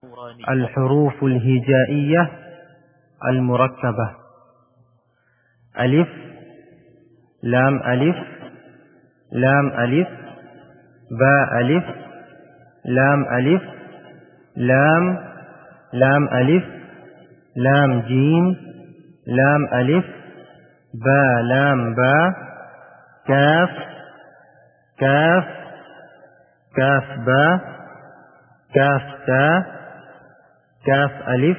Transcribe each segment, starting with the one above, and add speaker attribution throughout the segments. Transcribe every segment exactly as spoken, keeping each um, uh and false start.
Speaker 1: الحروف الهجائية المركبة: ألف، لام ألف، لام ألف، باء ألف، لام ألف، لام، لام ألف، لام جيم، لام ألف، با لام با، كاف، كاف، كاف با، كاف تا، كاف ألف،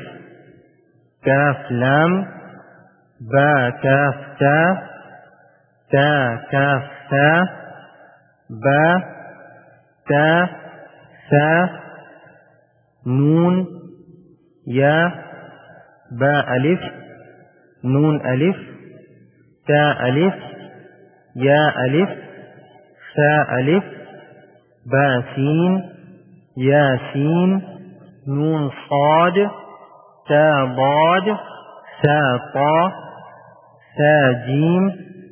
Speaker 1: كاف لام، با كاف تا، تا كاف تا، با تا ثا، نون، يا، با ألف، نون ألف، تا ألف، يا ألف، ثا ألف، با سين، يا سين، نون صاد، تا ضاد، ثا طا، ثا جيم،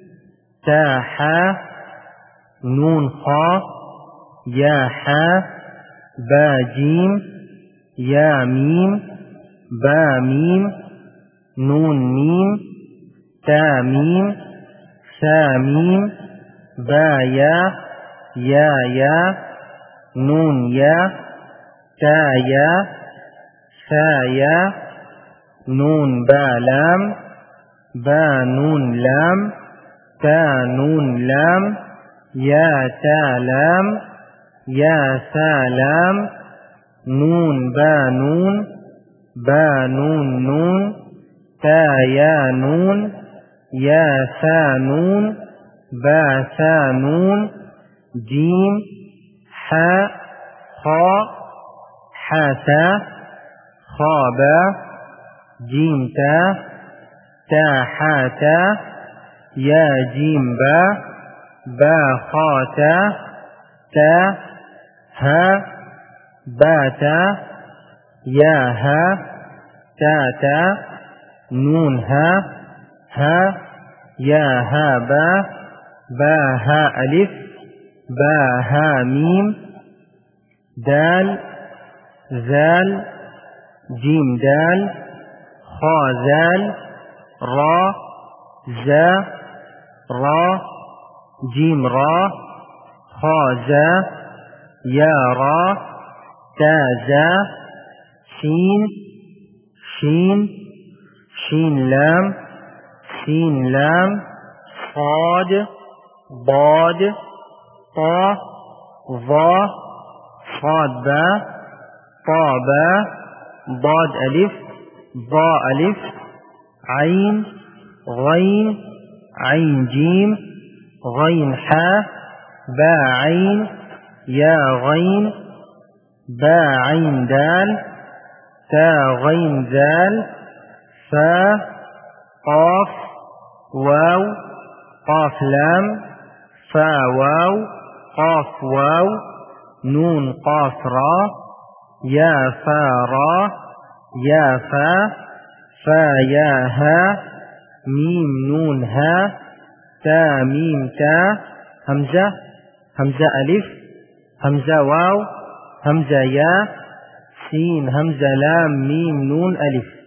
Speaker 1: تا حا، نون خا، يا حا، با جيم، يا ميم، با ميم، نون ميم، تا ميم، ثا ميم، با يا، يا يا، نون يا، تا يا، ثا يا، نون با لام، با نون لام، تا نون لام، يا تا لام، يا ثا لام، نون با نون، با نون نون، تا يا نون، يا ثا نون، با ثا نون، جيم، حاء، خاء، حا تا، خا با، جيم تا، تا حا تا، يا جيم با، با خا تا، تا ها، با تا، يا ها، تا تا، نون ها، ها، يا ها با، با ها ألف، با ها ميم، دال، ذال، جيم دال، خا ذال، را، زا، را، جيم را، خا زا، يا را، تا زا، شين، شين، شين لام، سين لام، صاد، ضاد، طا، ظا، صاد با، طا با، ضاد ألف، ضاء ألف، عين، غين، عين جيم، غين حا، با عين، يا غين، با عين دال، تا غين ذال، فا، قاف، واو، قاف لام، فا واو، قاف واو، نون قاف را، يا فا را، يا فا، فا يا ها، ميم نون ها، تا ميم تا، همزة، همزة ألف، همزة واو، همزة يا، سين همزة لام ميم نون ألف.